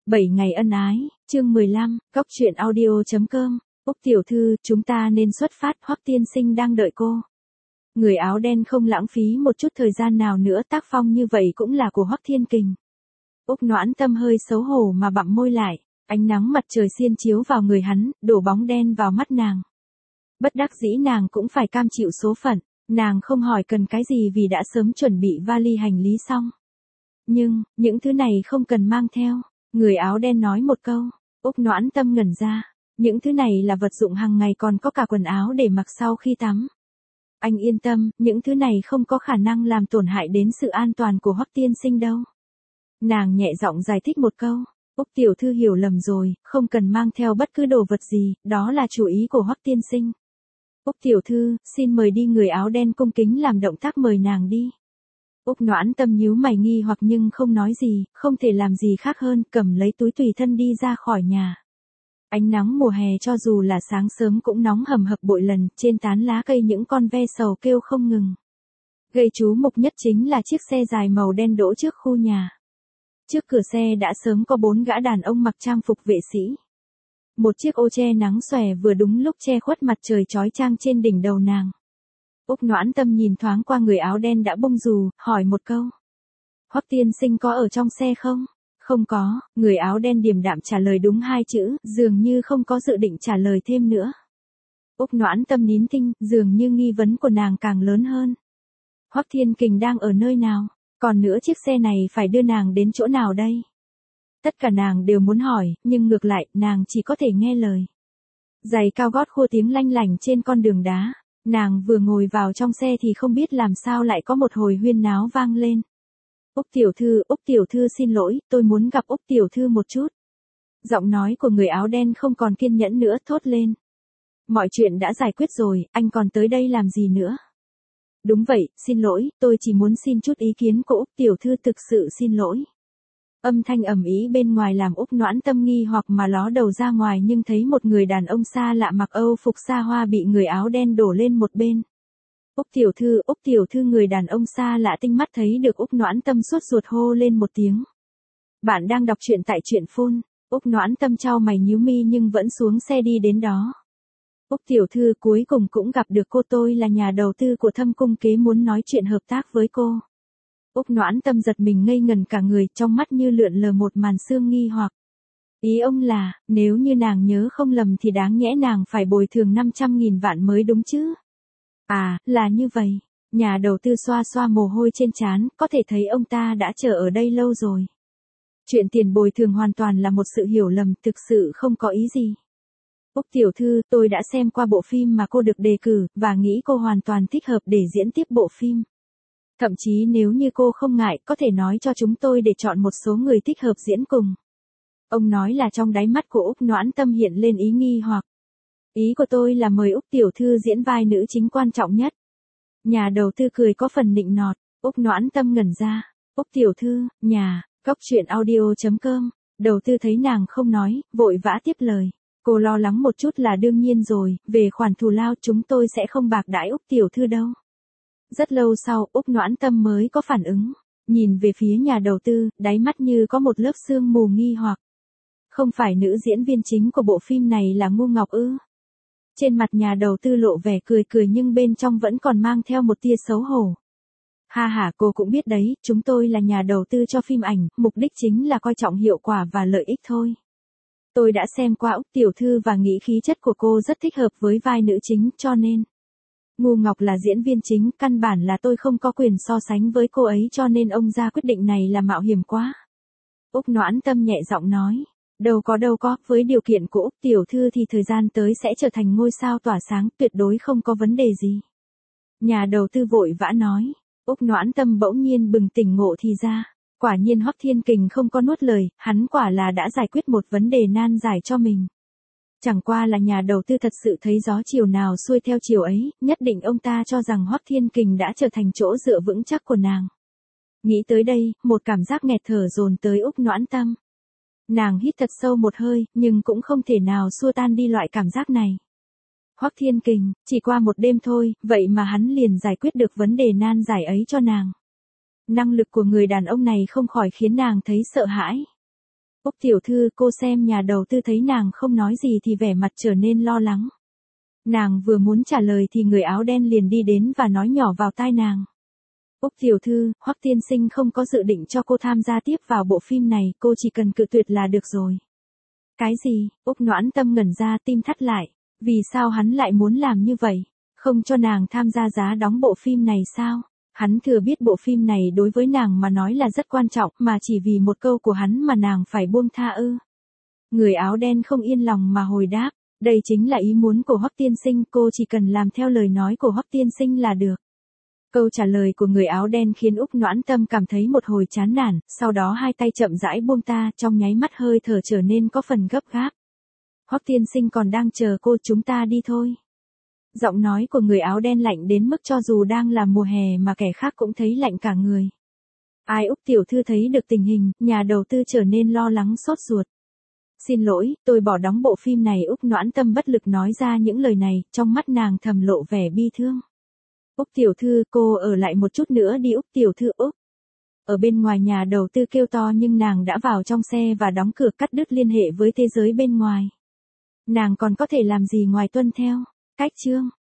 7 ngày ân ái, chương 15, Cóc truyện audio.com, Úc tiểu thư, chúng ta nên xuất phát, Hoắc tiên sinh đang đợi cô. Người áo đen không lãng phí một chút thời gian nào nữa, tác phong như vậy cũng là của Hoắc Thiên Kình. Úc Noãn Tâm hơi xấu hổ mà bặm môi lại, ánh nắng mặt trời xiên chiếu vào người hắn, đổ bóng đen vào mắt nàng. Bất đắc dĩ nàng cũng phải cam chịu số phận, nàng không hỏi cần cái gì vì đã sớm chuẩn bị vali hành lý xong. Nhưng, những thứ này không cần mang theo. Người áo đen nói một câu, Úc Noãn Tâm ngẩn ra, những thứ này là vật dụng hàng ngày, còn có cả quần áo để mặc sau khi tắm. Anh yên tâm, những thứ này không có khả năng làm tổn hại đến sự an toàn của Hoắc tiên sinh đâu. Nàng nhẹ giọng giải thích một câu, Úc tiểu thư hiểu lầm rồi, không cần mang theo bất cứ đồ vật gì, đó là chủ ý của Hoắc tiên sinh. Úc tiểu thư, xin mời đi. Người áo đen cung kính làm động tác mời nàng đi. Úc Noãn Tâm nhíu mày nghi hoặc nhưng không nói gì, không thể làm gì khác hơn, cầm lấy túi tùy thân đi ra khỏi nhà. Ánh nắng mùa hè cho dù là sáng sớm cũng nóng hầm hập bội lần, trên tán lá cây những con ve sầu kêu không ngừng. Gây chú mục nhất chính là chiếc xe dài màu đen đỗ trước khu nhà. Trước cửa xe đã sớm có 4 gã đàn ông mặc trang phục vệ sĩ. Một chiếc ô che nắng xòe vừa đúng lúc che khuất mặt trời chói chang trên đỉnh đầu nàng. Úc Noãn Tâm nhìn thoáng qua người áo đen đã bông dù, hỏi một câu. Hoắc tiên sinh có ở trong xe không? Không có, người áo đen điềm đạm trả lời đúng 2 chữ, dường như không có dự định trả lời thêm nữa. Úc Noãn Tâm nín thinh, dường như nghi vấn của nàng càng lớn hơn. Hoắc Thiên Kình đang ở nơi nào? Còn nữa chiếc xe này phải đưa nàng đến chỗ nào đây? Tất cả nàng đều muốn hỏi, nhưng ngược lại, nàng chỉ có thể nghe lời. Giày cao gót khua tiếng lanh lảnh trên con đường đá. Nàng vừa ngồi vào trong xe thì không biết làm sao lại có một hồi huyên náo vang lên. Úc tiểu thư xin lỗi, tôi muốn gặp Úc tiểu thư một chút. Giọng nói của người áo đen không còn kiên nhẫn nữa, thốt lên. Mọi chuyện đã giải quyết rồi, anh còn tới đây làm gì nữa? Đúng vậy, xin lỗi, tôi chỉ muốn xin chút ý kiến của Úc tiểu thư, thực sự xin lỗi. Âm thanh ầm ĩ bên ngoài làm Úc Noãn Tâm nghi hoặc mà ló đầu ra ngoài, nhưng thấy một người đàn ông xa lạ mặc Âu phục xa hoa bị người áo đen đổ lên một bên. Úc tiểu thư. Người đàn ông xa lạ tinh mắt thấy được Úc Noãn Tâm sốt ruột hô lên một tiếng. Bạn đang đọc truyện tại truyện phun. Úc Noãn Tâm chau mày nhíu mi nhưng vẫn xuống xe đi đến đó. Úc tiểu thư, cuối cùng cũng gặp được cô, tôi là nhà đầu tư của Thâm Cung Kế, muốn nói chuyện hợp tác với cô. Úc Noãn Tâm giật mình ngây ngần cả người, trong mắt như lượn lờ một màn sương nghi hoặc. Ý ông là, nếu như nàng nhớ không lầm thì đáng nhẽ nàng phải bồi thường 500.000 vạn mới đúng chứ? À, là như vậy. Nhà đầu tư xoa xoa mồ hôi trên trán, có thể thấy ông ta đã chờ ở đây lâu rồi. Chuyện tiền bồi thường hoàn toàn là một sự hiểu lầm, thực sự không có ý gì. Úc tiểu thư, tôi đã xem qua bộ phim mà cô được đề cử, và nghĩ cô hoàn toàn thích hợp để diễn tiếp bộ phim. Thậm chí nếu như cô không ngại, có thể nói cho chúng tôi để chọn một số người thích hợp diễn cùng. Ông nói là trong đáy mắt của Úc Noãn Tâm hiện lên ý nghi hoặc. Ý của tôi là mời Úc tiểu thư diễn vai nữ chính quan trọng nhất. Nhà đầu tư cười có phần nịnh nọt, Úc Noãn Tâm ngẩn ra. Úc tiểu thư, Cóc truyện audio.com, đầu tư thấy nàng không nói, vội vã tiếp lời. Cô lo lắng một chút là đương nhiên rồi, về khoản thù lao chúng tôi sẽ không bạc đãi Úc tiểu thư đâu. Rất lâu sau, Úc Noãn Tâm mới có phản ứng, nhìn về phía nhà đầu tư, đáy mắt như có một lớp sương mù nghi hoặc. Không phải nữ diễn viên chính của bộ phim này là Ngu Ngọc ư? Trên mặt nhà đầu tư lộ vẻ cười cười nhưng bên trong vẫn còn mang theo một tia xấu hổ. Ha ha, cô cũng biết đấy, chúng tôi là nhà đầu tư cho phim ảnh, mục đích chính là coi trọng hiệu quả và lợi ích thôi. Tôi đã xem qua Úc tiểu thư và nghĩ khí chất của cô rất thích hợp với vai nữ chính, cho nên. Ngu Ngọc là diễn viên chính, căn bản là tôi không có quyền so sánh với cô ấy, cho nên ông ra quyết định này là mạo hiểm quá. Úc Noãn Tâm nhẹ giọng nói. Đâu có, với điều kiện của Úc tiểu thư thì thời gian tới sẽ trở thành ngôi sao tỏa sáng, tuyệt đối không có vấn đề gì. Nhà đầu tư vội vã nói. Úc Noãn Tâm bỗng nhiên bừng tỉnh ngộ thì ra. Quả nhiên Hoắc Thiên Kình không có nuốt lời, hắn quả là đã giải quyết một vấn đề nan giải cho mình. Chẳng qua là nhà đầu tư thật sự thấy gió chiều nào xuôi theo chiều ấy, nhất định ông ta cho rằng Hoắc Thiên Kình đã trở thành chỗ dựa vững chắc của nàng. Nghĩ tới đây, một cảm giác nghẹt thở dồn tới Úc Noãn Tâm. Nàng hít thật sâu một hơi, nhưng cũng không thể nào xua tan đi loại cảm giác này. Hoắc Thiên Kình, chỉ qua một đêm thôi, vậy mà hắn liền giải quyết được vấn đề nan giải ấy cho nàng. Năng lực của người đàn ông này không khỏi khiến nàng thấy sợ hãi. Úc tiểu thư, cô xem nhà đầu tư thấy nàng không nói gì thì vẻ mặt trở nên lo lắng. Nàng vừa muốn trả lời thì người áo đen liền đi đến và nói nhỏ vào tai nàng. Úc tiểu thư, Hoắc tiên sinh không có dự định cho cô tham gia tiếp vào bộ phim này, cô chỉ cần cự tuyệt là được rồi. Cái gì? Úc Noãn Tâm ngẩn ra, tim thắt lại. Vì sao hắn lại muốn làm như vậy? Không cho nàng tham gia giá đóng bộ phim này sao? Hắn thừa biết bộ phim này đối với nàng mà nói là rất quan trọng, mà chỉ vì một câu của hắn mà nàng phải buông tha ư? Người áo đen không yên lòng mà hồi đáp, đây chính là ý muốn của Hoắc tiên sinh, cô chỉ cần làm theo lời nói của Hoắc tiên sinh là được. Câu trả lời của người áo đen khiến Úc Noãn Tâm cảm thấy một hồi chán nản, sau đó hai tay chậm rãi buông ta, trong nháy mắt hơi thở trở nên có phần gấp gáp. Hoắc tiên sinh còn đang chờ cô, chúng ta đi thôi. Giọng nói của người áo đen lạnh đến mức cho dù đang là mùa hè mà kẻ khác cũng thấy lạnh cả người. Ai Úc tiểu thư thấy được tình hình, nhà đầu tư trở nên lo lắng sốt ruột. Xin lỗi, tôi bỏ đóng bộ phim này. Úc Noãn Tâm bất lực nói ra những lời này, trong mắt nàng thầm lộ vẻ bi thương. Úc tiểu thư, cô ở lại một chút nữa đi Úc tiểu thư. Úc. Ở bên ngoài nhà đầu tư kêu to nhưng nàng đã vào trong xe và đóng cửa, cắt đứt liên hệ với thế giới bên ngoài. Nàng còn có thể làm gì ngoài tuân theo cách chương.